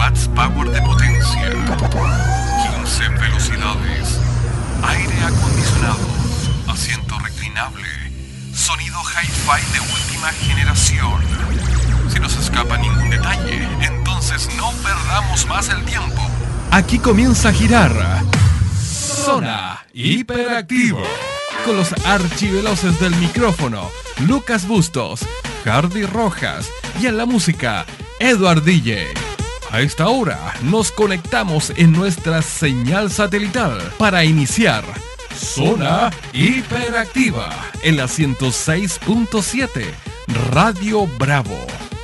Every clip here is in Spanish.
watts power de potencia, 15 velocidades, aire acondicionado, asiento reclinable, sonido hi-fi de última generación. Si no se escapa ningún detalle, entonces no perdamos más el tiempo. Aquí comienza a girar Zona Hiperactiva, con los archiveloces del micrófono, Lucas Bustos, Hardy Rojas, y en la música, Edward DJ. A esta hora nos conectamos en nuestra señal satelital para iniciar Zona Hiperactiva en la 106.7 Radio Bravo.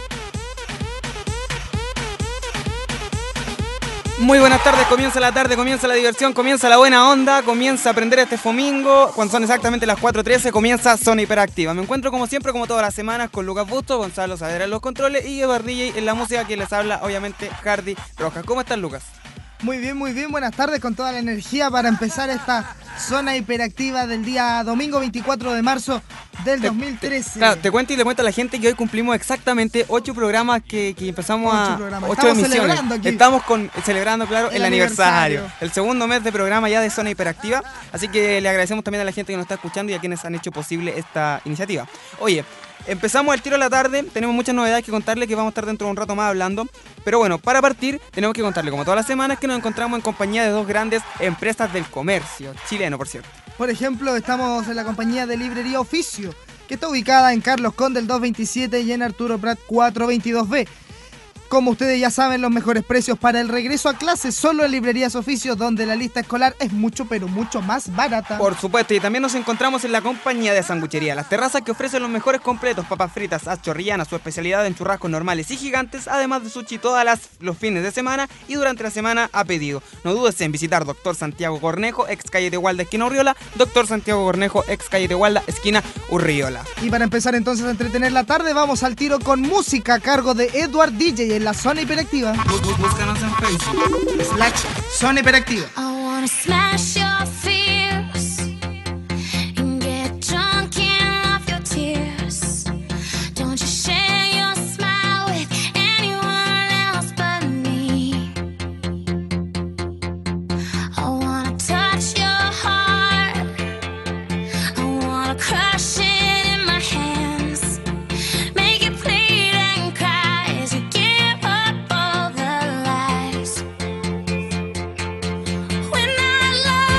Muy buenas tardes, comienza la tarde, comienza la diversión, comienza la buena onda, comienza a aprender este domingo. Cuando son exactamente las 4:13 comienza Zona Hiperactiva. Me encuentro como siempre, como todas las semanas, con Lucas Bustos, Gonzalo Saavedra en los controles y Eduard DJ en la música, que les habla obviamente Hardy Rojas. ¿Cómo estás, Lucas? Muy bien, buenas tardes, con toda la energía para empezar esta Zona Hiperactiva del día domingo 24 de marzo del 2013. Claro, te cuento a la gente que hoy cumplimos exactamente 8 programas que empezamos 8 emisiones. Estamos celebrando, claro, el aniversario. El segundo mes de programa ya de Zona Hiperactiva. Así que le agradecemos también a la gente que nos está escuchando y a quienes han hecho posible esta iniciativa. Oye, empezamos el tiro a la tarde, tenemos muchas novedades que contarle, que vamos a estar dentro de un rato más hablando. Pero bueno, para partir tenemos que contarle, como todas las semanas, que nos encontramos en compañía de dos grandes empresas del comercio chileno, por cierto. Por ejemplo, estamos en la compañía de Librería Oficio, que está ubicada en Carlos Conde, el 227, y en Arturo Prat 422B. Como ustedes ya saben, los mejores precios para el regreso a clases solo en Librerías Oficios, donde la lista escolar es mucho, pero mucho más barata. Por supuesto, y también nos encontramos en la compañía de Sanguchería Las Terrazas, que ofrece los mejores completos, papas fritas, chorrillanas, su especialidad en churrascos normales y gigantes, además de sushi los fines de semana y durante la semana a pedido. No dudes en visitar Dr. Santiago Cornejo, ex calle Tehualda, esquina Urriola, Dr. Santiago Cornejo, ex calle Tehualda, esquina Urriola. Y para empezar entonces a entretener la tarde, vamos al tiro con música a cargo de Edward DJ en la Zona Hiperactiva. Búscanos en Facebook /Zona Hiperactiva. When I love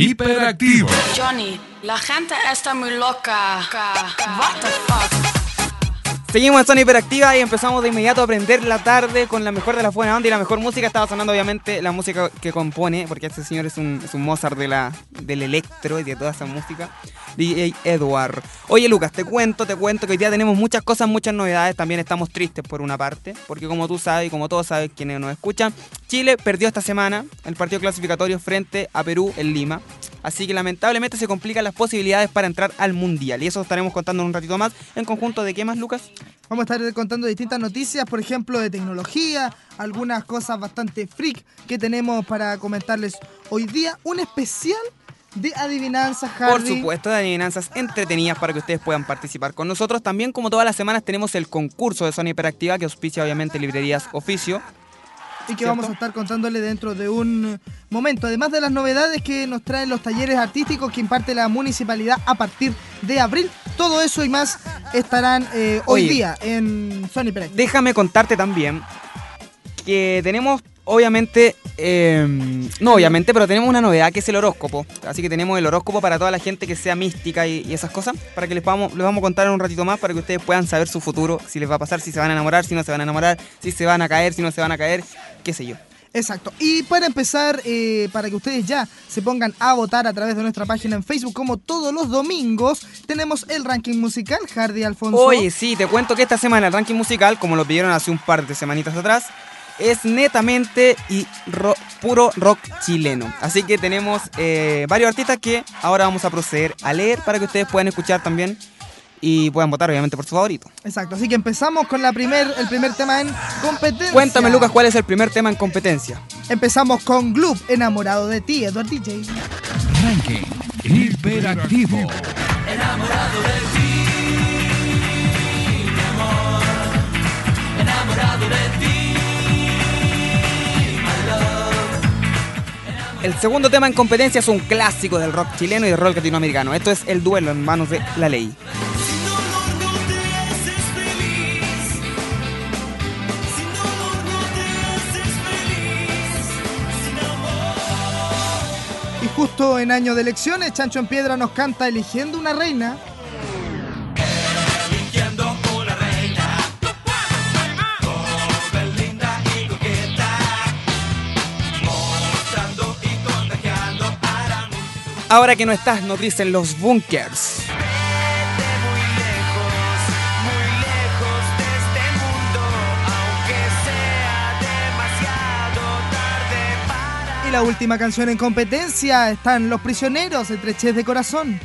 Hiperactivo. Johnny, la gente está muy loca. What the fuck? Seguimos en Zona Hiperactiva y empezamos de inmediato a aprender la tarde con la mejor de la buena onda y la mejor música. Estaba sonando obviamente la música que compone, porque este señor es un Mozart del electro y de toda esa música, DJ Edward. Oye Lucas, te cuento que hoy día tenemos muchas cosas, muchas novedades. También estamos tristes por una parte, porque como tú sabes y como todos saben quienes nos escuchan, Chile perdió esta semana el partido clasificatorio frente a Perú en Lima. Así que lamentablemente se complican las posibilidades para entrar al Mundial. Y eso estaremos contando en un ratito más. ¿En conjunto de qué más, Lucas? Vamos a estar contando distintas noticias, por ejemplo, de tecnología, algunas cosas bastante freak que tenemos para comentarles hoy día. Un especial de adivinanzas, Harry. Por supuesto, de adivinanzas entretenidas para que ustedes puedan participar con nosotros. También, como todas las semanas, tenemos el concurso de Zona Hiperactiva que auspicia obviamente Librerías Oficio. Y que vamos a estar contándole dentro de un momento. Además de las novedades que nos traen los talleres artísticos que imparte la municipalidad a partir de abril. Todo eso y más estarán hoy día en Zona Hiperactiva. Déjame contarte también que tenemos, obviamente, pero tenemos una novedad que es el horóscopo. Así que tenemos el horóscopo para toda la gente que sea mística y esas cosas, para que les vamos a contar en un ratito más, para que ustedes puedan saber su futuro, si les va a pasar, si se van a enamorar, si no se van a enamorar, si se van a caer, si no se van a caer, qué sé yo. Exacto. Y para empezar, para que ustedes ya se pongan a votar a través de nuestra página en Facebook, como todos los domingos, tenemos el ranking musical, Hardy Alfonso. Oye, sí, te cuento que esta semana el ranking musical, como lo pidieron hace un par de semanitas atrás, es netamente y puro rock chileno. Así que tenemos varios artistas que ahora vamos a proceder a leer para que ustedes puedan escuchar también y puedan votar obviamente por su favorito. Exacto, así que empezamos con el primer tema en competencia. Cuéntame Lucas, ¿cuál es el primer tema en competencia? Empezamos con Gloop, Enamorado de ti, Edward DJ. Ranking Hiperactivo. Enamorado de ti, mi amor. Enamorado de ti. El segundo tema en competencia es un clásico del rock chileno y del rock latinoamericano. Esto es El duelo en manos de La Ley. Y justo en año de elecciones, Chancho en Piedra nos canta Eligiendo una reina. Ahora que no estás, nos dicen los Bunkers. Y la última canción en competencia están Los Prisioneros, Estrechez de Corazón.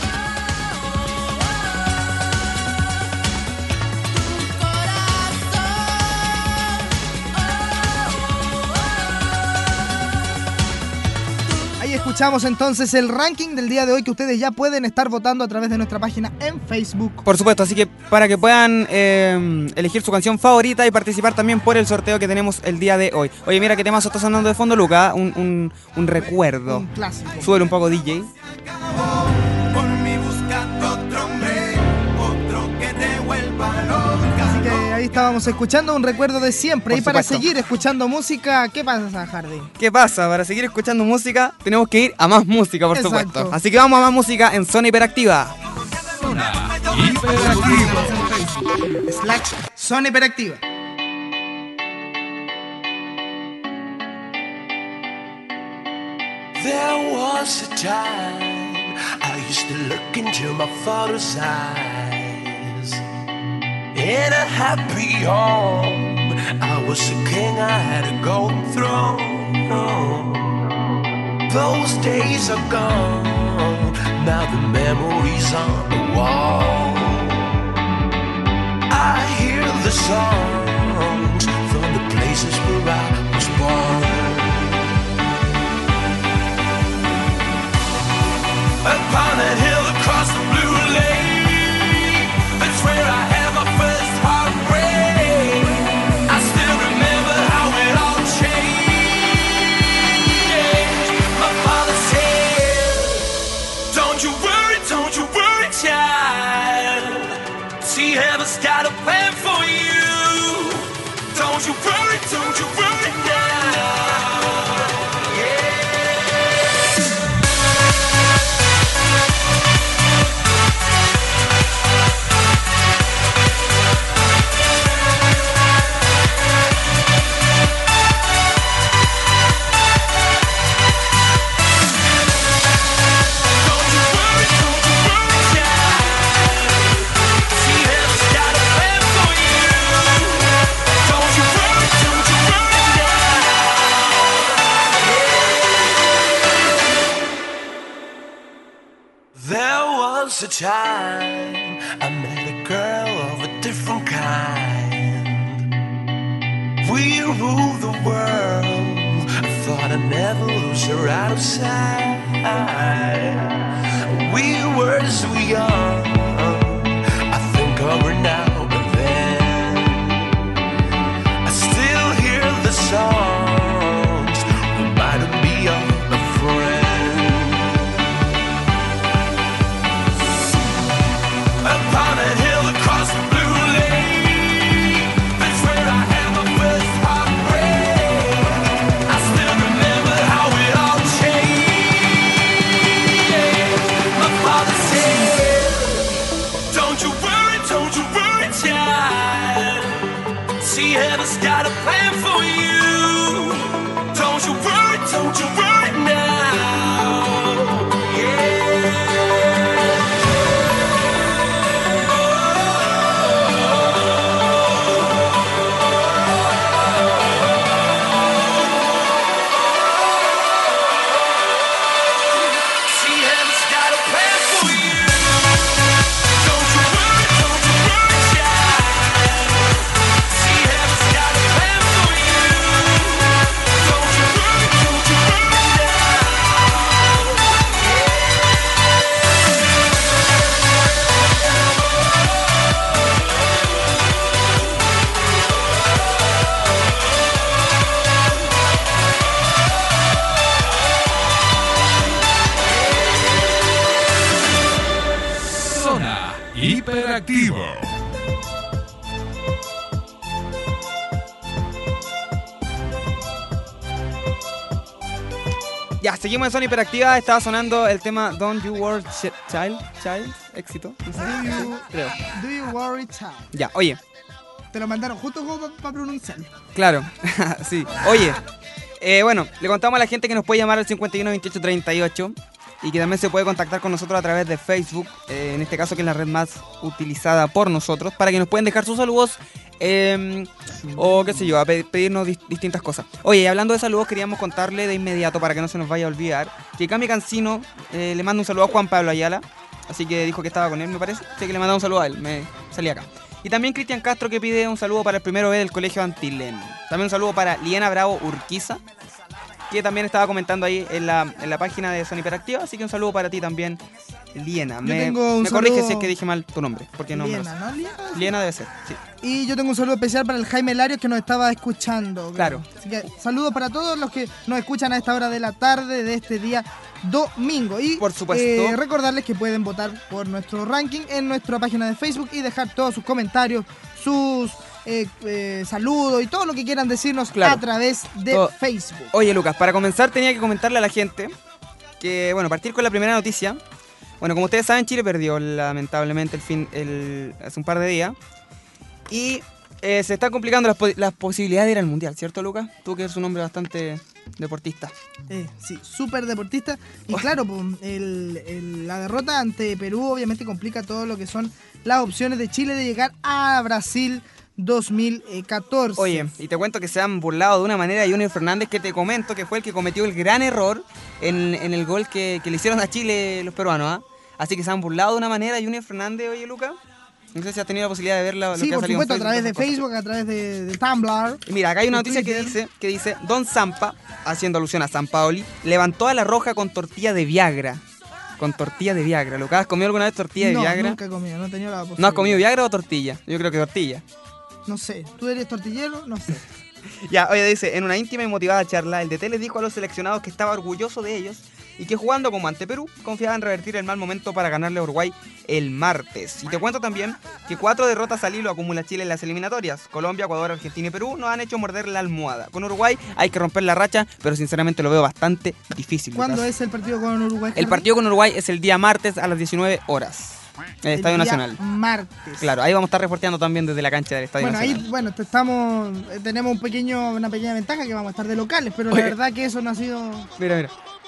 Escuchamos entonces el ranking del día de hoy que ustedes ya pueden estar votando a través de nuestra página en Facebook. Por supuesto, así que para que puedan elegir su canción favorita y participar también por el sorteo que tenemos el día de hoy. Oye, mira qué temazo está sonando de fondo, Luca, un recuerdo. Un clásico. Súbele un poco, DJ. Ahí estábamos escuchando un recuerdo de siempre. Y para seguir escuchando música, ¿qué pasa, Hardy? ¿Qué pasa? Para seguir escuchando música, tenemos que ir a más música, por supuesto. Así que vamos a más música en Zona Hiperactiva. Zona Hiperactiva. Zona Hiperactiva. There was a time I used to look into my father's eyes. In a happy home, I was a king, I had a golden throne. Those days are gone, now the memories on the wall. I hear the songs from the places where I was born. Upon that hill across the blue lake, that's where I had my first heartbreak. I still remember how it all changed. My father said, don't you worry, child. See, heaven's got a plan for you. Don't you worry now. Yeah. was a time I met a girl of a different kind. We ruled the world. I thought I'd never lose her out of sight. We were so young. I think of her now and then. I still hear the songs reminding me of a friend. Upon a hill across the blue lake, that's where I had my first heartbreak. I still remember how it all changed. My father said, don't you worry, child. See, heaven's got a plan for you. Don't you worry now. Hiperactivo. Ya, seguimos en Zona Hiperactiva. Estaba sonando el tema Don't You Worry Child, éxito. No sé, creo. Do You Worry Child. Ya, oye. Te lo mandaron justo como para pronunciarlo. Claro, sí. Oye, bueno, le contamos a la gente que nos puede llamar al 51 28 38 y que también se puede contactar con nosotros a través de Facebook, en este caso que es la red más utilizada por nosotros, para que nos pueden dejar sus saludos o qué sé yo, a pedirnos distintas cosas. Oye, y hablando de saludos, queríamos contarle de inmediato, para que no se nos vaya a olvidar, que Cami Cancino le manda un saludo a Juan Pablo Ayala, así que dijo que estaba con él, me parece, así que le mandaba un saludo a él, me salí acá. Y también Cristian Castro, que pide un saludo para el primero B del Colegio Antilén. También un saludo para Liena Bravo Urquiza, que también estaba comentando ahí en la página de Zona Hiperactiva, así que un saludo para ti también, Liena. Me corrige si es que dije mal tu nombre, porque no Liena, me lo sé. ¿no? Liena debe ser, sí. Y yo tengo un saludo especial para el Jaime Larios, que nos estaba escuchando. Claro. Así que saludos para todos los que nos escuchan a esta hora de la tarde de este día domingo. Y por supuesto, recordarles que pueden votar por nuestro ranking en nuestra página de Facebook y dejar todos sus comentarios, sus saludos y todo lo que quieran decirnos, claro, a través de Facebook. Oye, Lucas, para comenzar tenía que comentarle a la gente que, bueno, partir con la primera noticia. Bueno, como ustedes saben, Chile perdió lamentablemente hace un par de días. Y se están complicando las posibilidades de ir al Mundial, ¿cierto, Lucas? Tú que eres un hombre bastante deportista. Sí, súper deportista. Y claro, la derrota ante Perú obviamente complica todo lo que son las opciones de Chile de llegar a Brasil 2014. Oye, y te cuento que se han burlado de una manera de Junior Fernández, que te comento que fue el que cometió el gran error en el gol que le hicieron a Chile los peruanos, ¿eh? Así que se han burlado de una manera de Junior Fernández, oye, Lucas. No sé si has tenido la posibilidad de ver lo que ha salido en Facebook. Sí, por supuesto, a través de Facebook, a través de Tumblr. Y mira, acá hay una noticia que dice Don Zampa, haciendo alusión a Sampaoli, levantó a la Roja con tortilla de Viagra. Con tortilla de Viagra. ¿Lucas, has comido alguna vez tortilla de Viagra? No, nunca he comido, no he tenido la posibilidad. ¿No has comido Viagra o tortilla? Yo creo que tortilla. No sé, ¿tú eres tortillero? No sé. Ya, oye, dice, en una íntima y motivada charla, el DT les dijo a los seleccionados que estaba orgulloso de ellos y que jugando como ante Perú, confiaba en revertir el mal momento para ganarle a Uruguay el martes. Y te cuento también que 4 derrotas al hilo acumula Chile en las eliminatorias. Colombia, Ecuador, Argentina y Perú nos han hecho morder la almohada. Con Uruguay hay que romper la racha, pero sinceramente lo veo bastante difícil. ¿Cuándo es el partido con Uruguay? El partido con Uruguay es el día martes a las 19 horas. En el Estadio Nacional. Martes. Claro, ahí vamos a estar reporteando también desde la cancha del Estadio Nacional. Bueno, tenemos una pequeña ventaja que vamos a estar de locales, pero la verdad que eso no ha sido... Mira.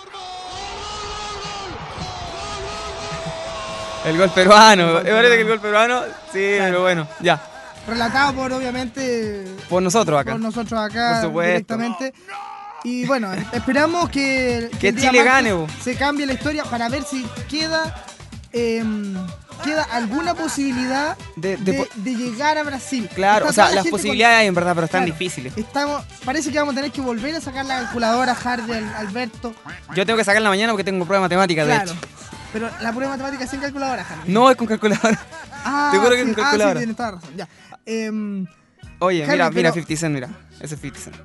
El gol peruano. ¿Me parece que el gol peruano? Sí, claro. Pero bueno, ya. Relatado obviamente... Por nosotros acá. Por nosotros acá, por supuesto, directamente. Y bueno, esperamos que Chile gane. Se cambie la historia para ver si queda queda alguna posibilidad de llegar a Brasil. Claro, o sea, las posibilidades hay en verdad, pero están difíciles. Parece que vamos a tener que volver a sacar la calculadora, Hardy, Alberto. Yo tengo que sacar en la mañana porque tengo prueba de matemáticas, de hecho. Pero la prueba de matemáticas sin calculadora, Hardy. No, es con calculadora. Te juro que es con calculadora. Sí, tienes toda razón, ya. Oye, Hardy, mira 50 Cent, mira. Ese es 50 Cent.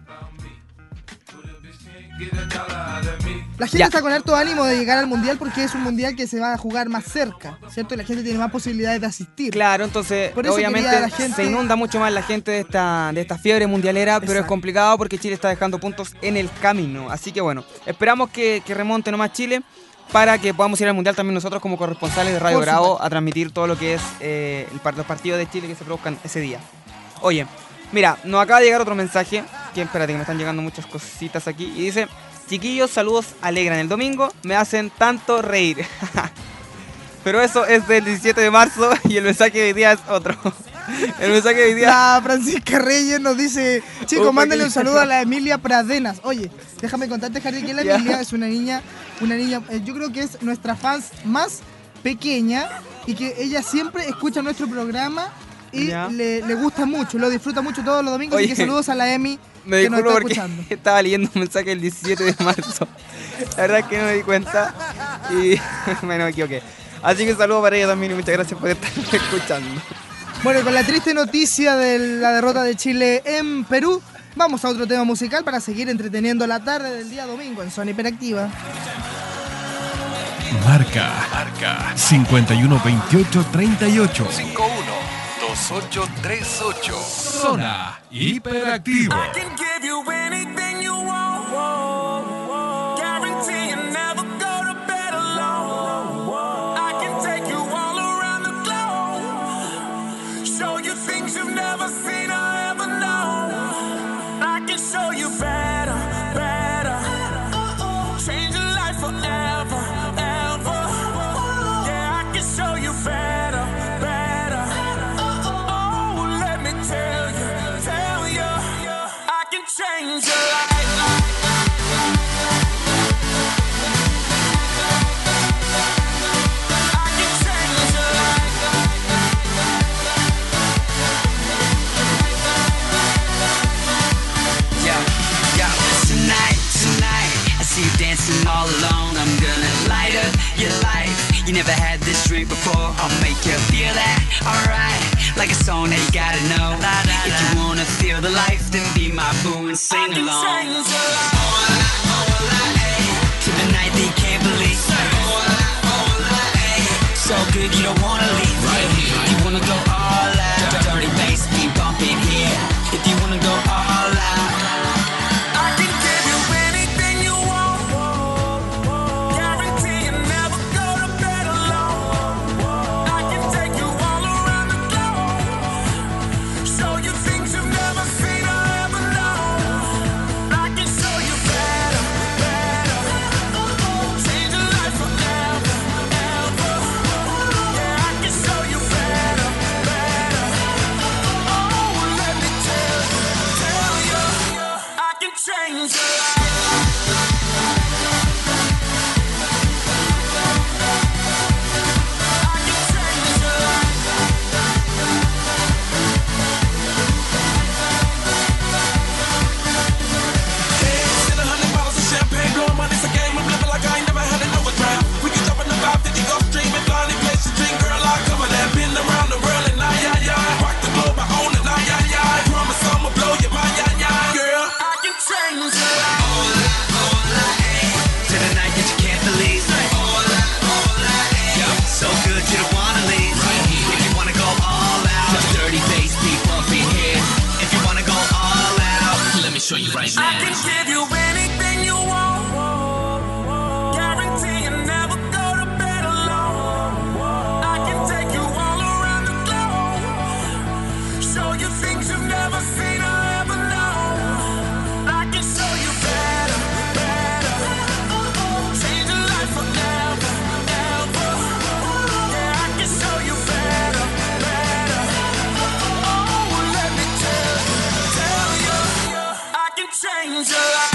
La gente está con harto ánimo de llegar al mundial porque es un mundial que se va a jugar más cerca, ¿cierto? Y la gente tiene más posibilidades de asistir. Claro, entonces obviamente se inunda mucho más la gente de esta fiebre mundialera. Exacto. Pero es complicado porque Chile está dejando puntos en el camino. Así que bueno, esperamos que remonte nomás Chile para que podamos ir al mundial también nosotros como corresponsales de Radio Bravo a transmitir todo lo que es los partidos de Chile que se produzcan ese día. Oye, mira, nos acaba de llegar otro mensaje, que espérate que me están llegando muchas cositas aquí, y dice: chiquillos, saludos, alegran el domingo, me hacen tanto reír. Pero eso es del 17 de marzo y el mensaje de hoy día es otro. El mensaje de hoy día... La Francisca Reyes nos dice: chicos, mándenle un saludo a la Emilia Pradenas. Oye, déjame contarte, Harry, que la Emilia es una niña, yo creo que es nuestra fan más pequeña y que ella siempre escucha nuestro programa y le gusta mucho, lo disfruta mucho todos los domingos. Oye, así que saludos a la Emi que nos está escuchando. Estaba leyendo un mensaje el 17 de marzo. La verdad es que no me di cuenta y me equivoqué. Así que saludos para ella también y muchas gracias por estar escuchando. Bueno, con la triste noticia de la derrota de Chile en Perú, vamos a otro tema musical para seguir entreteniendo la tarde del día domingo en Zona Hiperactiva. Marca 512838 512838. Zona Hiperactiva. All alone, I'm gonna light up your life. You never had this drink before, I'll make you feel that, alright. Like a song that you gotta know. If you wanna feel the life, then be my boo and sing along. To the night that you can't believe. So good you don't wanna leave. If you wanna go all out, dirty bass keep bumping here. If you wanna go all out, show you right now. I can give you anything you want. Guarantee you never go to bed alone. I can take you all around the globe. Show you things you've never seen or ever known. I can show you better, better. Change your life forever, ever. Yeah, I can show you better, better. Oh, let me tell you. Change your life.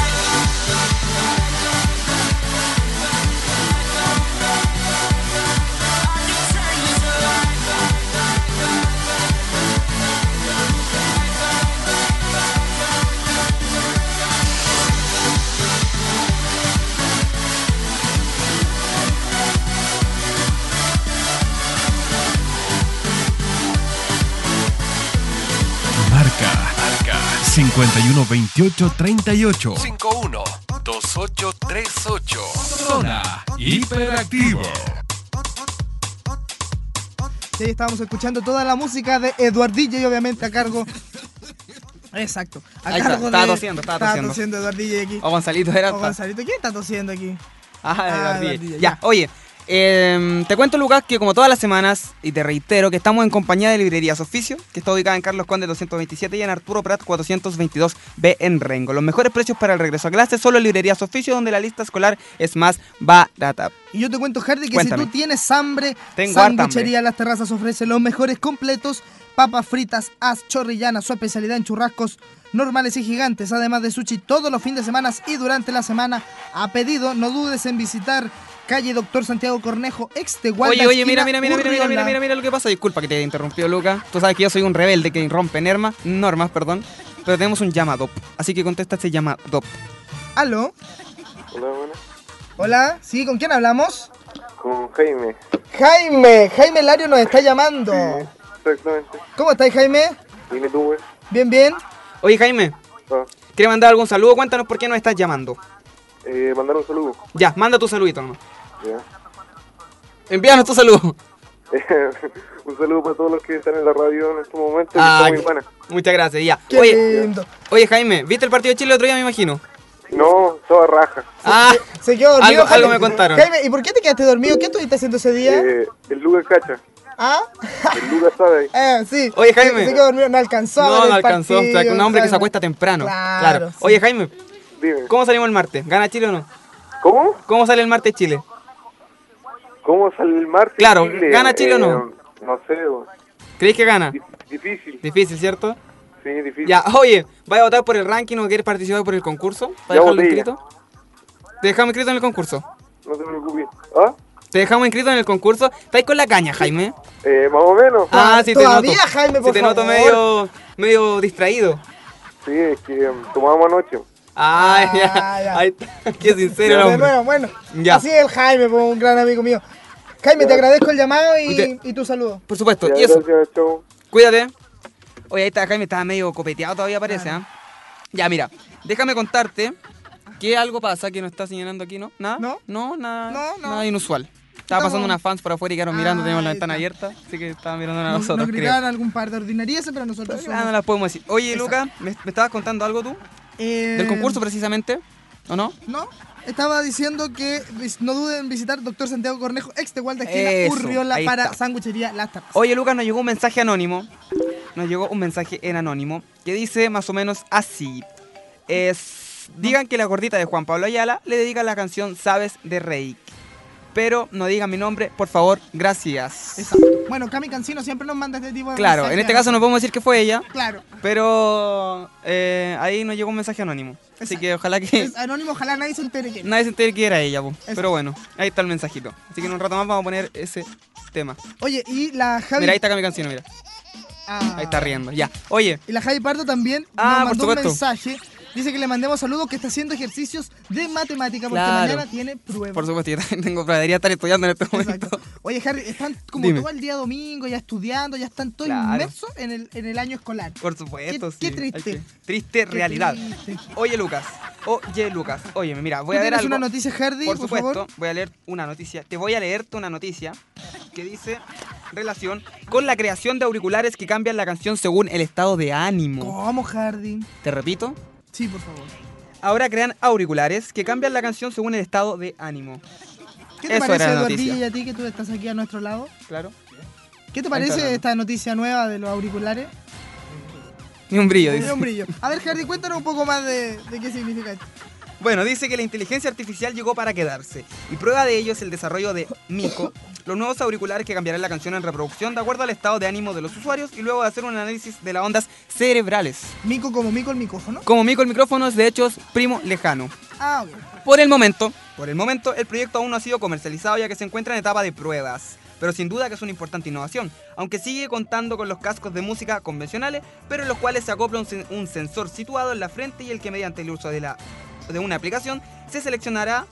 I 512838 512838. Zona Hiperactivo. Sí, estábamos escuchando toda la música de Eduardillo y obviamente a cargo... Exacto. Ahí estaba tosiendo. Estaba tosiendo Eduardillo aquí. O Gonzalito era. O Gonzalito. ¿Quién está tosiendo aquí? Eduardillo. Ya, oye. Te cuento, Lucas, que como todas las semanas, y te reitero que estamos en compañía de Librerías Oficio, que está ubicada en Carlos Conde 227 y en Arturo Prat 422B en Rengo. Los mejores precios para el regreso a clases solo en Librerías Oficio, donde la lista escolar es más barata. Y yo te cuento, Hardy, que Cuéntame. si tú tienes hambre, Tengo harta Sanguchería Las Terrazas ofrece los mejores completos, papas fritas, as, chorrillana, su especialidad en churrascos normales y gigantes, además de sushi todos los fines de semana y durante la semana a pedido. No dudes en visitar calle Doctor Santiago Cornejo, ex Tehualda. Oye, mira lo que pasa. Disculpa que te haya interrumpido, Lucas. Tú sabes que yo soy un rebelde que rompe normas, pero tenemos un llamadop, así que contesta este llamadop. ¿Aló? Hola, buenas. Hola, ¿sí? ¿Con quién hablamos? Con Jaime. Jaime Lario nos está llamando. Sí, exactamente. ¿Cómo estás, Jaime? Dime tú, güey. Bien. Oye, Jaime, ¿quieres mandar algún saludo? Cuéntanos por qué nos estás llamando. Mandar un saludo. Ya, manda tu saludito nomás. Ya. Envíanos tu saludo. Un saludo para todos los que están en la radio en estos momentos. Muy buena. Muchas gracias, ya. Qué lindo. Oye, Jaime, ¿viste el partido de Chile el otro día, me imagino? No, toda raja. Se quedó dormido. Algo me contaron. Jaime, ¿y por qué te quedaste dormido? ¿Qué estuviste haciendo ese día? El Lucas cacha. ¿Ah? El Lucas sabe ahí. Sí. Oye, Jaime. Se quedó dormido, no alcanzó. No alcanzó. O sea, un hombre que se acuesta temprano. Claro. Sí. Oye, Jaime, dime. ¿Cómo salimos el martes? ¿Gana Chile o no? ¿Cómo? ¿Cómo sale el martes Chile? ¿Cómo sale el martes? Claro, Chile? ¿gana Chile o no? No sé, güey. ¿Crees que gana? Difícil. Difícil, ¿cierto? Sí, difícil. Ya, oye, ¿vas a votar por el ranking o quieres participar por el concurso? ¿Para dejarlo inscrito? ¿Te dejamos inscrito en el concurso? No te preocupes. ¿Ah? ¿Te dejamos inscrito en el concurso? ¿Estáis con la caña, Jaime? Más o menos. Sí, te noto. Jaime, por te noto medio distraído. Sí, es que tomamos anoche. Ya. Ay, qué sincero el hombre. Bueno. Ya. Así es el Jaime, un gran amigo mío. Jaime, te agradezco el llamado y tu saludo. Por supuesto. Ya, y eso. Gracias, chau. Cuídate. Oye, ahí está Jaime, estaba medio copeteado todavía, parece, ¿ah? Ya, mira, déjame contarte que algo pasa que nos está señalando aquí, ¿no? ¿Nada? No, nada inusual. Estaba pasando unas fans por afuera y quedaron mirando, teníamos la ventana abierta, así que estaban mirando a nosotros, nos gritaban algún par de ordinarieces, pero nosotros no las podemos decir. Oye, Lucas, ¿me estabas contando algo tú? ¿Del concurso precisamente? ¿O no? No, estaba diciendo que no duden en visitar Doctor Santiago Cornejo, ex Tehualda esquina Urriola, para Sanguchería Las Terrazas. Oye, Lucas, nos llegó un mensaje anónimo. Nos llegó un mensaje en anónimo que dice más o menos así. Digan que la gordita de Juan Pablo Ayala le dedica la canción Sabes de Reik. Pero no digan mi nombre, por favor, gracias. Exacto. Bueno, Cami Cancino siempre nos manda este tipo de mensajes. Claro, en este caso no podemos decir que fue ella. Claro. Pero ahí nos llegó un mensaje anónimo. Exacto. Así que ojalá que... Es anónimo, ojalá nadie se entere que... Nadie se entere que era ella, po. Pero bueno, ahí está el mensajito. Así que en un rato más vamos a poner ese tema. Oye, y la Javi... Mira, ahí está Cami Cancino, mira. Ahí está riendo, ya. Oye. Y la Javi Pardo también nos mandó un mensaje. Dice que le mandemos saludos, que está haciendo ejercicios de matemática porque mañana tiene prueba. Por supuesto, yo también tengo prueba, debería estar estudiando en este momento. Oye, Harry, están como todo el día domingo ya estudiando, ya están todos inmersos en el año escolar. Por supuesto, Qué triste. Triste realidad. Triste. Oye, Lucas, óyeme, mira, voy a ver algo. ¿Tienes una noticia, Hardy, por supuesto, favor? voy a leer una noticia. Te voy a leerte una noticia que dice relación con la creación de auriculares que cambian la canción según el estado de ánimo. ¿Cómo, Hardy? ¿Te repito? Sí, por favor. Ahora crean auriculares que cambian la canción según el estado de ánimo. ¿Qué te parece, Eduardillo, y a ti que tú estás aquí a nuestro lado? Claro. ¿Qué te parece esta noticia nueva de los auriculares? Ni un brillo, dice. Ni un brillo. A ver, Hardy, cuéntanos un poco más de qué significa esto. Bueno, dice que la inteligencia artificial llegó para quedarse. Y prueba de ello es el desarrollo de Mico, los nuevos auriculares que cambiarán la canción en reproducción de acuerdo al estado de ánimo de los usuarios y luego de hacer un análisis de las ondas cerebrales. Mico como Mico el micrófono. Como Mico el micrófono es de hecho primo lejano. Ok. Por el momento, el proyecto aún no ha sido comercializado ya que se encuentra en etapa de pruebas. Pero sin duda que es una importante innovación, aunque sigue contando con los cascos de música convencionales, pero en los cuales se acopla un sensor situado en la frente y el que mediante el uso de una aplicación se seleccionaría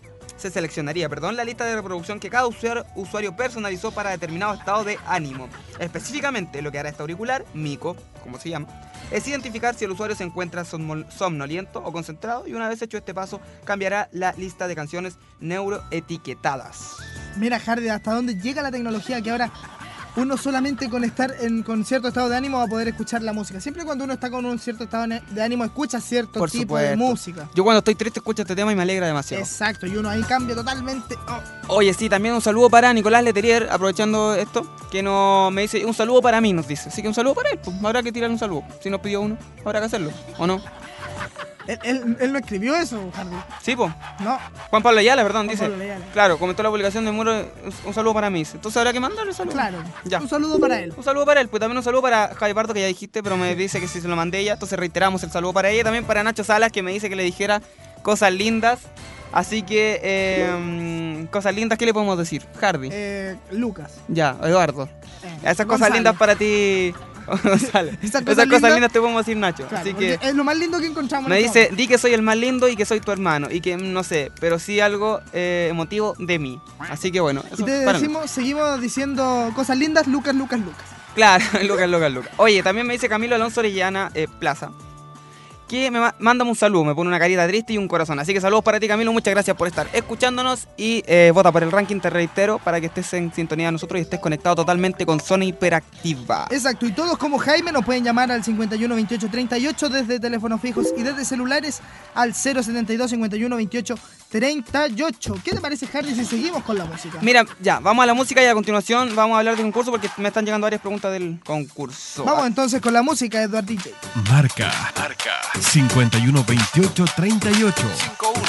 la lista de reproducción que cada usuario personalizó para determinado estado de ánimo. Específicamente, lo que hará este auricular, Mico, como se llama, es identificar si el usuario se encuentra somnoliento o concentrado, y una vez hecho este paso cambiará la lista de canciones neuroetiquetadas. Mira, Hardy, hasta dónde llega la tecnología, que ahora uno solamente con estar con cierto estado de ánimo va a poder escuchar la música. Siempre cuando uno está con un cierto estado de ánimo escucha cierto Por tipo supuesto. de música. Yo cuando estoy triste escucho este tema y me alegra demasiado. Exacto, y uno ahí cambia totalmente. Oye, sí, también un saludo para Nicolás Leterier, aprovechando esto, que me dice, un saludo para mí, nos dice. Así que un saludo para él, pues habrá que tirar un saludo. Si nos pidió uno, habrá que hacerlo, ¿o no? Él no escribió eso, Hardy. Sí, pues. No. Juan Pablo Ayala, perdón, dice. Pablo Ayala. Claro, comentó la publicación de Muro, un saludo para mí. Entonces habrá que mandarle un saludo. Claro, ya. Un saludo para él. Un saludo para él, pues también un saludo para Javi Pardo, que ya dijiste, pero me dice que si se lo mandé ella, entonces reiteramos el saludo para ella. También para Nacho Salas, que me dice que le dijera cosas lindas. Así que, cosas lindas, ¿qué le podemos decir? Hardy. Lucas. Ya, Eduardo. Esas cosas Gonzalo. lindas para ti, Gonzalo. Esas cosas lindas te podemos decir, Nacho. Claro, así que es lo más lindo que encontramos. me en dice, todo. di que soy el más lindo y que soy tu hermano. Y que no sé, pero sí algo emotivo de mí. Así que bueno. Y te decimos, seguimos diciendo cosas lindas, Lucas. Claro, Lucas. Oye, también me dice Camilo Alonso Orellana Plaza, que mándame un saludo, me pone una carita triste y un corazón. Así que saludos para ti, Camilo, muchas gracias por estar escuchándonos y vota por el ranking, te reitero, para que estés en sintonía de nosotros y estés conectado totalmente con Zona Hiperactiva. Exacto, y todos como Jaime nos pueden llamar al 51 28 38 desde teléfonos fijos y desde celulares al 072 51 28 38. ¿Qué te parece, Harry, si seguimos con la música? Mira, ya, vamos a la música y a continuación vamos a hablar del concurso porque me están llegando varias preguntas del concurso. Vamos entonces con la música, Eduardo DJ. Marca 51 28 38 51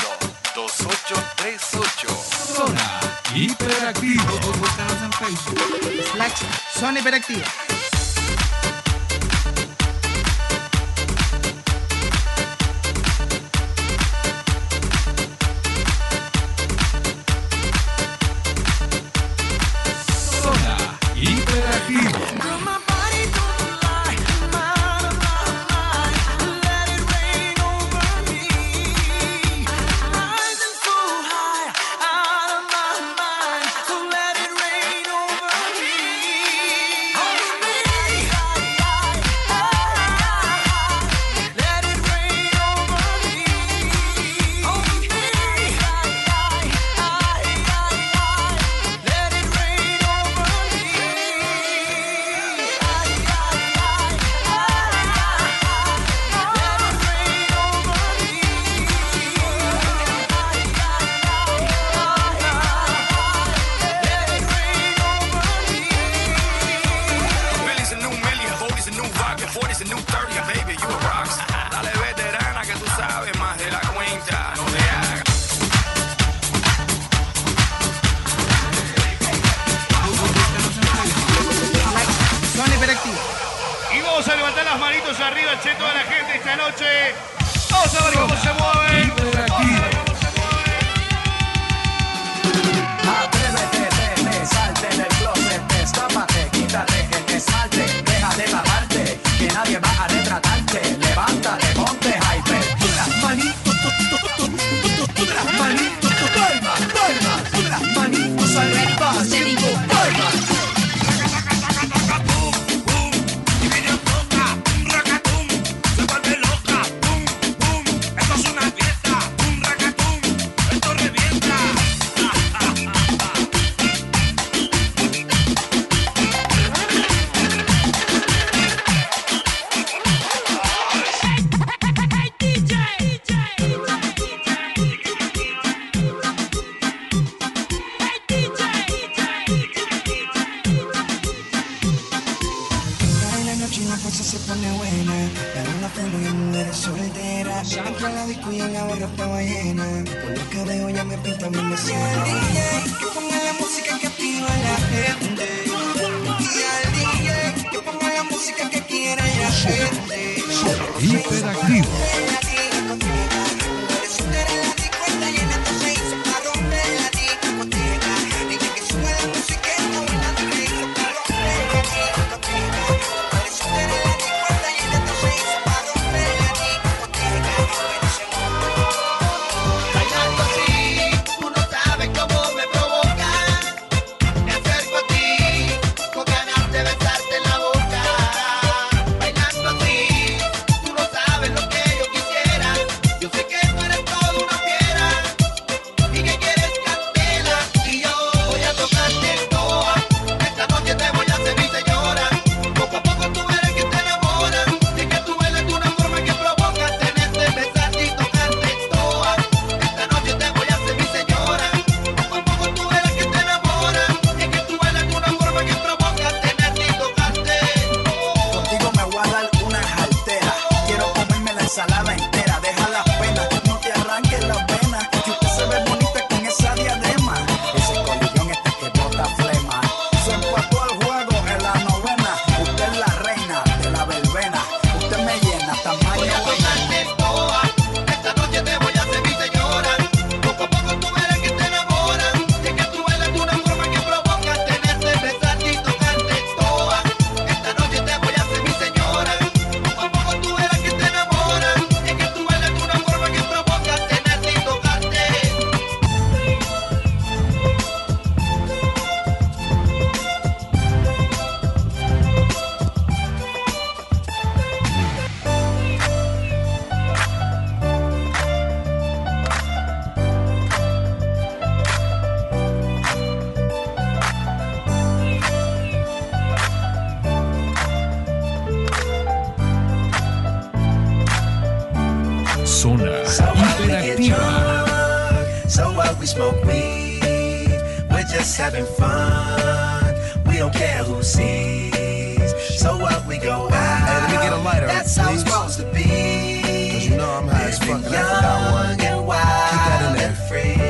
2838. Zona Hiperactiva. Búscanos en Facebook. Zona Hiperactiva. Zona Hiperactiva. Vamos a levantar las manitos arriba, che, toda la gente esta noche. Vamos a ver cómo se mueve. Atrévete, salte del closet, destápate, quítate el esmalte, deja de taparte, que nadie va a retratarte. Levántate, ponte hyper. Las manitos, las manitos, palmas, las manitos arriba, haciendo palmas. Hiperactivo. Bailando Zona Hiperactiva. So what, we smoke weed, we're just having fun. We don't care who sees. So what, we go out. Hey, let me get a lighter, that's how it's supposed to be. Cause you know I'm high as fuck and I forgot one. And wild, keep that in there. And free.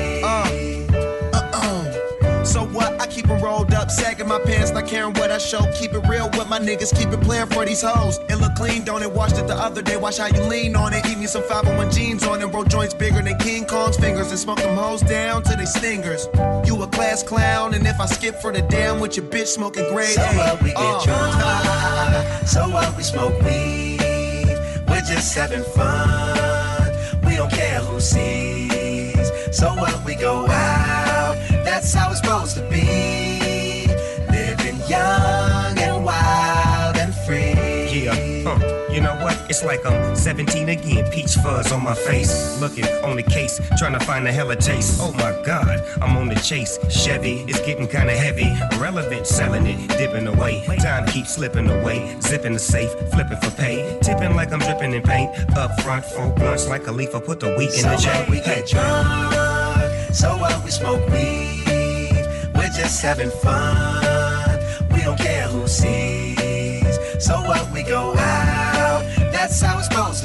So what? I keep 'em rolled up, sagging my pants, not caring what I show. Keep it real with my niggas, keep it playing for these hoes. It look clean, don't it? Washed it the other day, watch how you lean on it. Eat me some 501 jeans on it, roll joints bigger than King Kong's fingers, and smoke them hoes down to they stingers. You a class clown, and if I skip for the damn with your bitch smoking grade So A. what, we get drunk. So what, we smoke weed, we're just having fun. We don't care who sees. So what, we go out, that's how it's supposed to be. Living young and wild and free. Yeah, you know what? It's like I'm 17 again, peach fuzz on my face. Looking on the case, trying to find a hella taste. Oh my God, I'm on the chase. Chevy, it's getting kinda heavy. Irrelevant, selling it, dipping away. Time keeps slipping away. Zipping the safe, flipping for pay. Tipping like I'm dripping in paint. Up front, 4 blunts like a leaf. I put the week in the J. We get drunk. So what, we smoke weed, we're just having fun. We don't care who sees. So what, we go out, that's how it's supposed to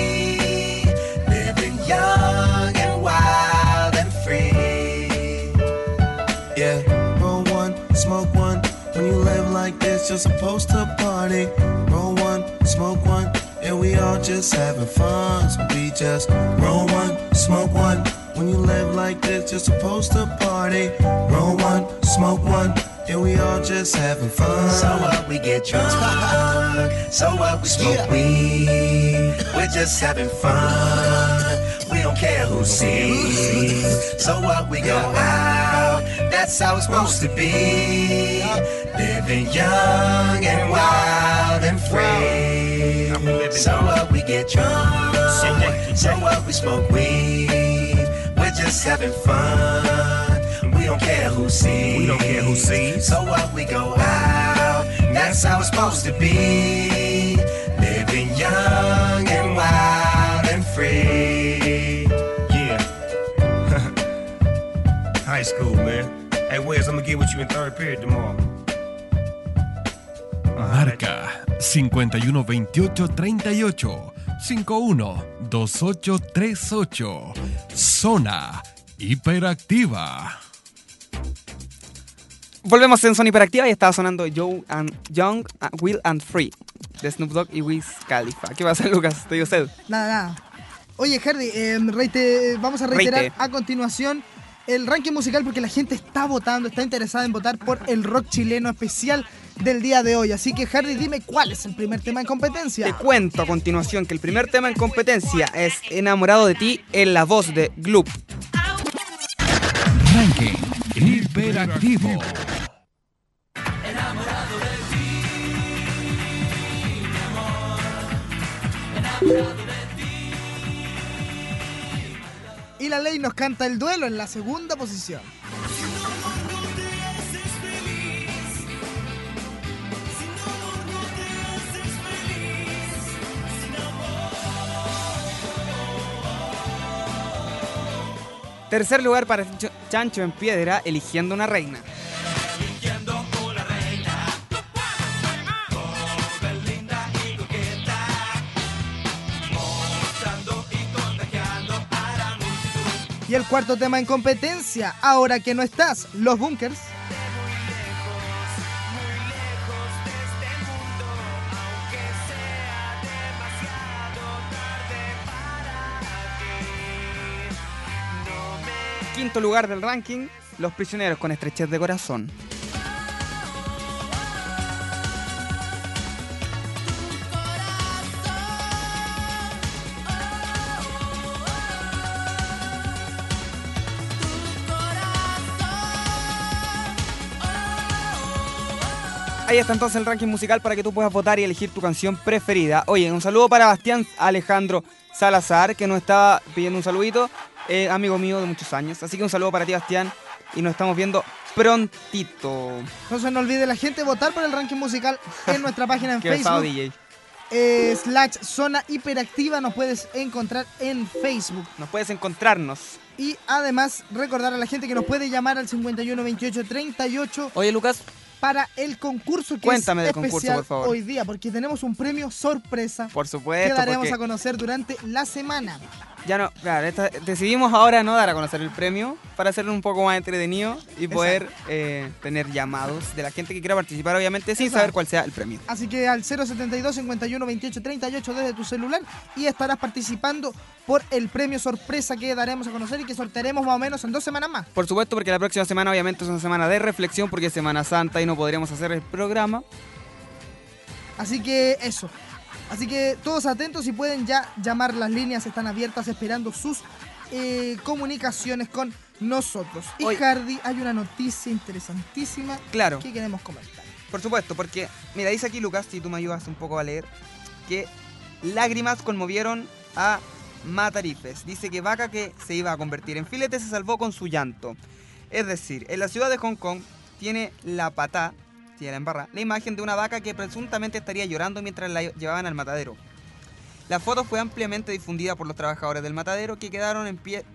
be. Living young and wild and free. Yeah, roll one, smoke one. When you live like this, you're supposed to party. Roll one, smoke one, and we all just having fun. So we just roll one, smoke one. When you live like this, you're supposed to party. Roll one, smoke one, and we all just having fun. So what, we get drunk. So what, we smoke weed, we're just having fun. We don't care who sees. So what, we go out, that's how it's supposed to be. Living young and wild and free. So what, we get drunk. So what, we smoke weed, we're just having fun. We don't care who sees. We don't care who sees. So what, we go out, that's how it's supposed to be. Living young and wild and free. Yeah. High school, man. Hey, Wes, I'm gonna get with you in third period tomorrow. Marca 512838 512838. Zona Hiperactiva. Volvemos en Zona Hiperactiva y estaba sonando Young, Wild and Free de Snoop Dogg y Wiz Khalifa. ¿Qué pasa, Lucas? ¿Te dio sed? Nada. Oye, Hardy, vamos a reiterar a continuación el ranking musical porque la gente está votando, está interesada en votar por el rock chileno especial del día de hoy. Así que, Hardy, dime cuál es el primer tema en competencia. Te cuento a continuación que el primer tema en competencia es Enamorado de ti en la voz de Gloop. Ranking Hiperactivo. Enamorado de ti, mi amor. Enamorado de ti. Y la ley nos canta el duelo en la segunda posición. Tercer lugar para Chancho en Piedra, Eligiendo una reina. Eligiendo una reina, joven, linda y coqueta, mostrando y contagiando a la multitud. Y el cuarto tema en competencia, Ahora que no estás, Los Bunkers. Quinto lugar del ranking, Los Prisioneros con Estrechez de Corazón. Ahí está entonces el ranking musical para que tú puedas votar y elegir tu canción preferida. Oye, un saludo para Bastián Alejandro Salazar, que nos estaba pidiendo un saludito. Amigo mío de muchos años. Así que un saludo para ti, Bastián. Y nos estamos viendo prontito. No se nos olvide la gente votar por el ranking musical en nuestra página en Facebook. DJ. /Zona Hiperactiva. Nos puedes encontrar en Facebook. Nos puedes encontrarnos. Y además recordar a la gente que nos puede llamar al 51 28 38. Oye, Lucas, para el concurso que cuéntame es del concurso, especial por favor. hoy día, porque tenemos un premio sorpresa. Por supuesto. Que daremos a conocer durante la semana. Ya no, claro, decidimos ahora no dar a conocer el premio para hacerlo un poco más entretenido y poder tener llamados de la gente que quiera participar, obviamente, sin saber cuál sea el premio. Así que al 072 51 28 38 desde tu celular y estarás participando por el premio sorpresa que daremos a conocer y que sortearemos más o menos en 2 semanas más. Por supuesto, porque la próxima semana obviamente es una semana de reflexión porque es Semana Santa y no podríamos hacer el programa. Así que eso. Así que todos atentos y pueden ya llamar, las líneas están abiertas esperando sus comunicaciones con nosotros. Y Hardy, hay una noticia interesantísima que queremos comentar. Por supuesto, porque, mira, dice aquí Lucas, si tú me ayudas un poco a leer, que lágrimas conmovieron a Matarifes. Dice que vaca que se iba a convertir en filete se salvó con su llanto. Es decir, en la ciudad de Hong Kong tiene la imagen de una vaca que presuntamente estaría llorando mientras la llevaban al matadero. La foto fue ampliamente difundida por los trabajadores del matadero que quedaron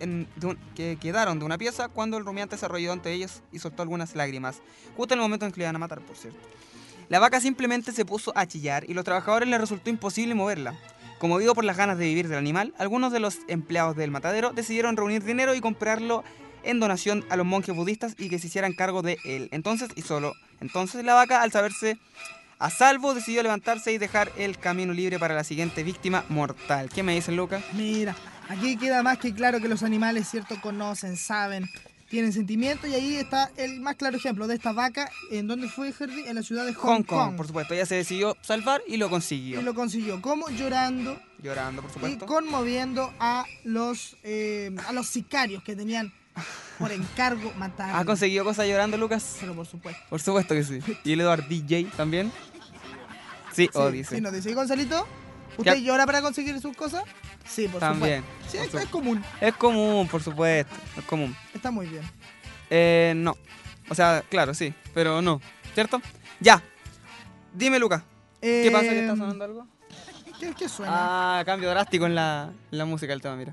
de una pieza cuando el rumiante se arrolló ante ellos y soltó algunas lágrimas, justo en el momento en que le iban a matar, por cierto. La vaca simplemente se puso a chillar y a los trabajadores les resultó imposible moverla. Conmovido por las ganas de vivir del animal, algunos de los empleados del matadero decidieron reunir dinero y comprarlo en donación a los monjes budistas y que se hicieran cargo de él. Entonces la vaca, al saberse a salvo, decidió levantarse y dejar el camino libre para la siguiente víctima mortal. ¿Qué me dicen, Lucas? Mira, aquí queda más que claro que los animales, ¿cierto? Conocen, saben, tienen sentimientos y ahí está el más claro ejemplo de esta vaca. ¿En dónde fue, Hardy? En la ciudad de Hong Kong. Por supuesto, ella se decidió salvar y lo consiguió. ¿Cómo? Llorando, por supuesto. Y conmoviendo a los sicarios que tenían por encargo matar. ¿Ha conseguido cosas llorando, Lucas? Pero por supuesto. Por supuesto que sí. ¿Y el Eduard DJ también? Sí, dice. Sí, nos dice. ¿Y Gonzalito? ¿Usted llora para conseguir sus cosas? Sí, por también, supuesto. Sí, es común. Es común, por supuesto. Es común. Está muy bien. No. O sea, claro, sí, pero no. ¿Cierto? Ya. Dime, Lucas. ¿Qué pasa? ¿Que está sonando algo? ¿Qué suena? Cambio drástico en la música del tema, mira.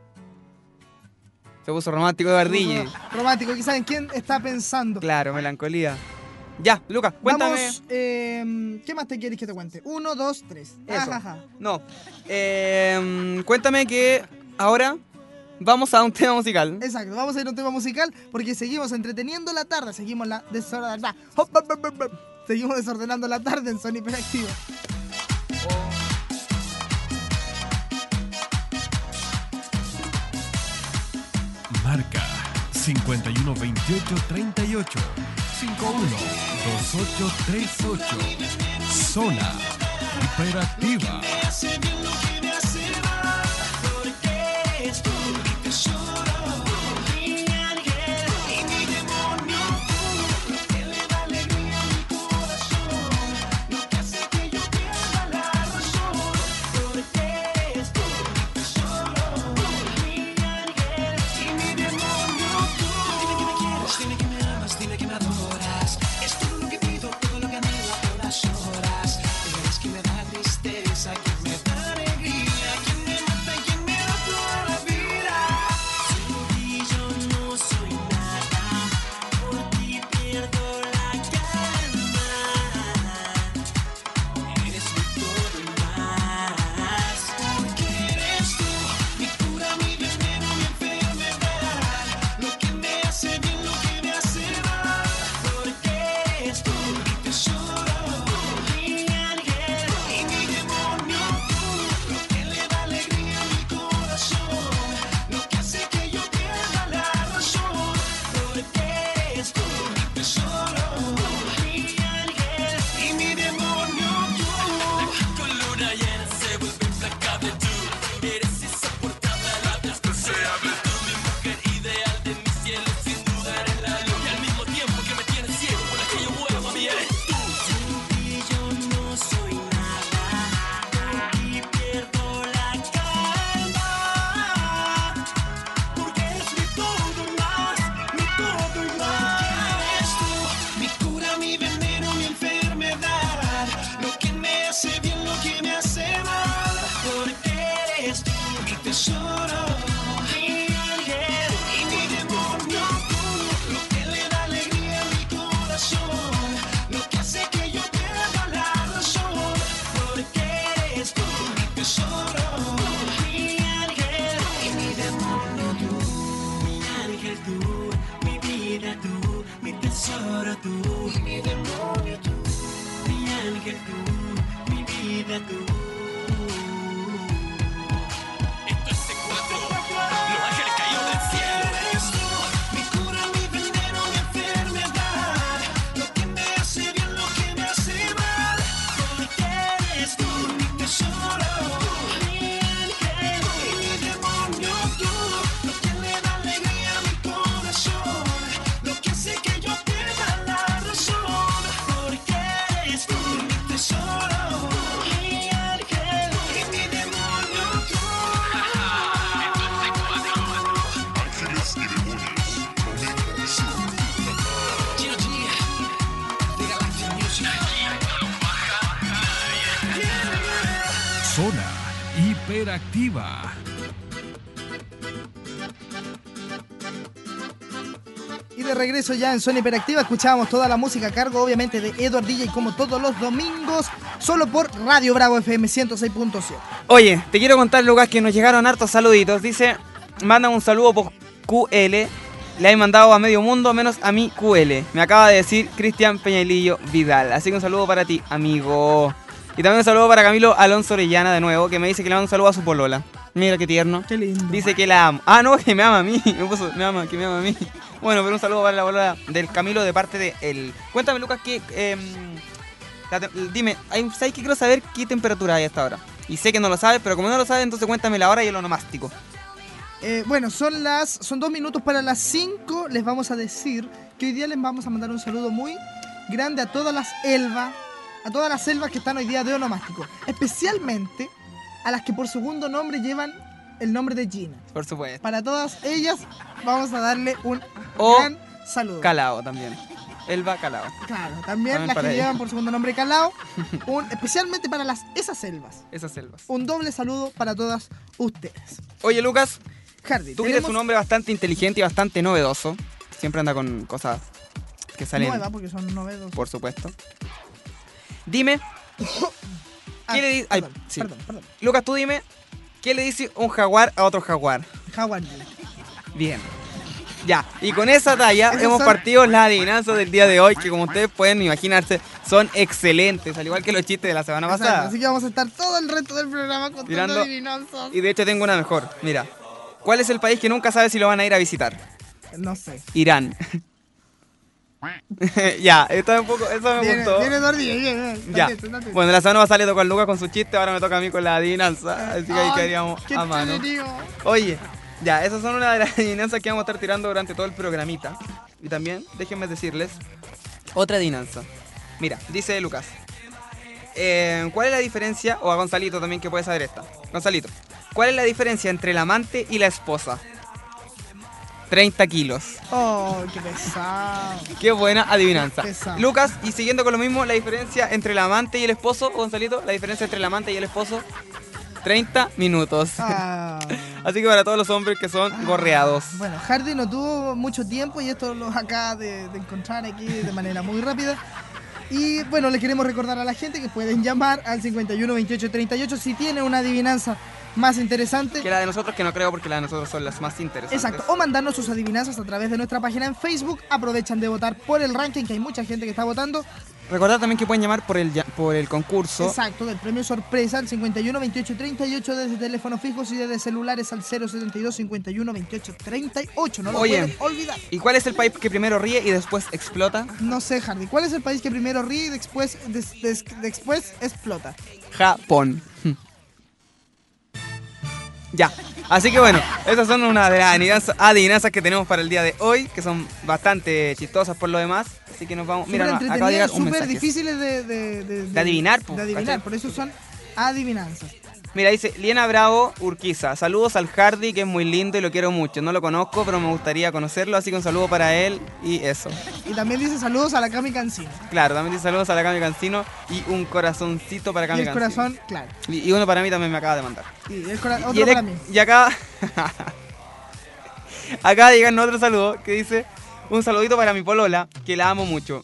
Se puso romántico de Bardille. Romántico, quizás en quién está pensando. Claro, melancolía. Ya, Lucas, cuéntame. Vamos, ¿qué más te quieres que te cuente? 1, 2, 3. Eso. No. Cuéntame que ahora vamos a un tema musical. Exacto, vamos a ir a un tema musical porque seguimos entreteniendo la tarde. Seguimos desordenando la tarde en Zona Hiperactiva. Marca 51 28 38 51 28 38. Zona Hiperactiva. Todo lo que anhelo a todas horas. Eres que me da tristeza, que me da tesoro, mi ángel y mi demonio, tú, lo que le da alegría a mi corazón, lo que hace que yo pierda la razón, porque eres tú mi tesoro, mi ángel y mi demonio, tú, mi ángel, tú, mi vida, tú, mi tesoro, tú, y mi demonio, tú, mi ángel, tú, mi vida, tú. Zona Hiperactiva. Y de regreso ya en Zona Hiperactiva, escuchábamos toda la música a cargo, obviamente, de Edward DJ, como todos los domingos, solo por Radio Bravo FM 106.7. Oye, te quiero contar, Lucas, que nos llegaron hartos saluditos. Dice, mandan un saludo por QL. Le he mandado a medio mundo, menos a mi QL. Me acaba de decir Cristian Peñalillo Vidal. Así que un saludo para ti, amigo. Y también un saludo para Camilo Alonso Orellana, de nuevo, que me dice que le manda un saludo a su polola. Mira qué tierno. Qué lindo. Dice que la amo. Ah, no, que me ama a mí. Me puso, que me ama a mí. Bueno, pero un saludo para la polola del Camilo de parte de él. Cuéntame, Lucas, que... dime, ¿sabes que quiero saber qué temperatura hay hasta ahora? Y sé que no lo sabes, pero como no lo sabes, entonces cuéntame la hora y el onomástico. Bueno, son 2 minutos para las 5. Les vamos a decir que hoy día les vamos a mandar un saludo muy grande a todas las selvas que están hoy día de onomástico, especialmente a las que por segundo nombre llevan el nombre de Gina. Por supuesto. Para todas ellas vamos a darle un gran saludo. Calao también. Elba Calao. Claro, también las que llevan por segundo nombre Calao, especialmente para esas selvas. Esas selvas. Un doble saludo para todas ustedes. Oye, Lucas, Hardy, tú eres un hombre bastante inteligente y bastante novedoso. Siempre anda con cosas que salen... Nuevas, porque son novedosos. Por supuesto. Dime, ¿qué le dice? Perdón. Lucas, tú dime, ¿qué le dice un jaguar a otro jaguar? Jaguar. Bien. Ya, y con esa talla hemos partido las adivinanzas del día de hoy, que como ustedes pueden imaginarse, son excelentes, al igual que los chistes de la semana pasada. Así que vamos a estar todo el resto del programa contando adivinanzas. Y de hecho tengo una mejor. Mira, ¿cuál es el país que nunca sabe si lo van a ir a visitar? No sé. Irán. Ya, eso me gustó. Viene Dordi, bien. Ya. Bueno, la semana pasada le tocó al Lucas con su chiste, ahora me toca a mí con la adivinanza. Así que ahí quedaríamos a mano. Oye, ya, esas son una de las adivinanzas que vamos a estar tirando durante todo el programita. Y también, déjenme decirles, otra adivinanza. Mira, dice Lucas, ¿cuál es la diferencia? O a Gonzalito también, que puede saber esta. Gonzalito, ¿cuál es la diferencia entre el amante y la esposa? 30 kilos. Oh, qué pesado. Qué buena adivinanza. Pesado. Lucas, y siguiendo con lo mismo, la diferencia entre el amante y el esposo, Gonzalito, la diferencia entre el amante y el esposo, 30 minutos. Así que para todos los hombres que son gorreados. Bueno, Hardy no tuvo mucho tiempo y esto lo acaba de encontrar aquí de manera muy rápida. Y bueno, les queremos recordar a la gente que pueden llamar al 51 28 38 si tienen una adivinanza más interesante que la de nosotros, que no creo, porque la de nosotros son las más interesantes. Exacto, o mandarnos sus adivinanzas a través de nuestra página en Facebook. Aprovechan de votar por el ranking, que hay mucha gente que está votando. Recordad también que pueden llamar por el concurso. Exacto, del premio sorpresa al 51 28 38 desde teléfonos fijos y desde celulares al 072 51 28 38. No lo pueden olvidar. ¿Y cuál es el país que primero ríe y después explota? No sé, Hardy. ¿Cuál es el país que primero ríe y después explota? Japón. Ya, así que bueno, esas son una de las adivinanzas que tenemos para el día de hoy, que son bastante chistosas por lo demás. Así que nos vamos. Mira, acaba de llegar un mensaje. Súper difíciles de adivinar. De adivinar, por eso son adivinanzas. Mira, dice Liena Bravo Urquiza. Saludos al Hardy, que es muy lindo y lo quiero mucho. No lo conozco, pero me gustaría conocerlo, así que un saludo para él y eso. Y también dice saludos a la Cami Cancino. Claro, también dice saludos a la Cami Cancino y un corazoncito para Cami Cancino. Y el corazón, claro. Y uno para mí también me acaba de mandar. Y otro para mí. Y acá... acá llegan otro saludo que dice... Un saludito para mi polola, que la amo mucho.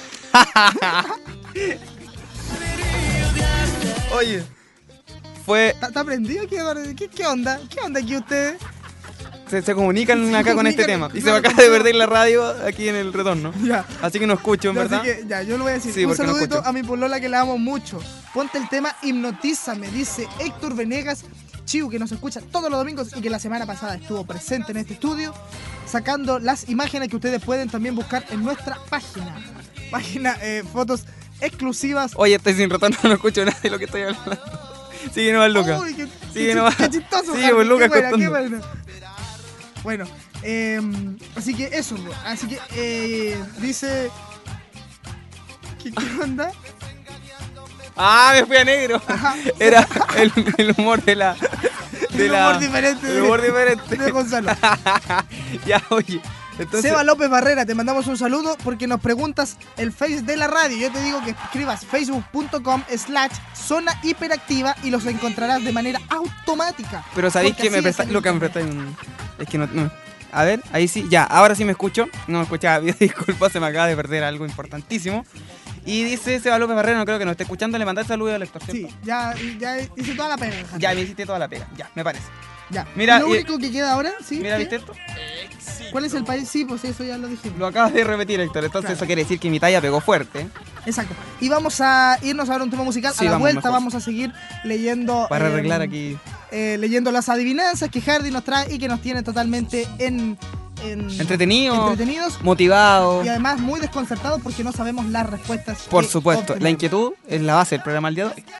Oye... Fue... ¿Está prendido? ¿Qué onda? ¿Qué onda aquí ustedes? Se comunican acá con este tema. Y se me acaba de perder la radio aquí en el retorno. Ya. Así que no escucho, en verdad. Así que, ya, yo lo voy a decir. Sí, un saludito no a mi polola que la amo mucho. Ponte el tema Hipnotízame, dice Héctor Venegas Chiu, que nos escucha todos los domingos y que la semana pasada estuvo presente en este estudio, sacando las imágenes que ustedes pueden también buscar en nuestra página. Fotos exclusivas. Oye, estoy sin retorno, no escucho nada de lo que estoy hablando. Sigue nomás, Lucas. Sigue nomás. Qué chistoso. Sigue, pues, Lucas contando. Bueno, así que eso. Así que dice... ¿Qué onda? Ah, me fui a negro. Ajá. Era el humor de la... humor diferente. El humor diferente. De Gonzalo. Ya, oye. Entonces... Seba López Barrera, te mandamos un saludo porque nos preguntas el Face de la radio. Yo te digo que escribas facebook.com/zona hiperactiva y los encontrarás de manera automática. Pero sabéis que me presta... Lo que me presta es que no... A ver, ahí sí, ya, ahora sí me escucho. No me escuchaba, disculpa, se me acaba de perder algo importantísimo. Y dice Seba López Barrera, no creo que nos esté escuchando, le mandé saludos al lector. Sí, ya hice toda la pega. Ya, me hiciste toda la pega, ya, me parece. Ya, mira, lo único que queda ahora, ¿sí? Mira, ¿sí? ¿viste esto? ¿Cuál es el país? Sí, pues eso ya lo dijimos. Lo acabas de repetir, Héctor, entonces claro. Eso quiere decir que mi talla pegó fuerte. Exacto. Y vamos a irnos a ver un tema musical. Sí, a la vuelta vamos a seguir leyendo... Para arreglar aquí... leyendo las adivinanzas que Hardy nos trae y que nos tiene totalmente entretenidos, motivados y además muy desconcertados porque no sabemos las respuestas. Por supuesto, la inquietud es la base del programa del día de hoy.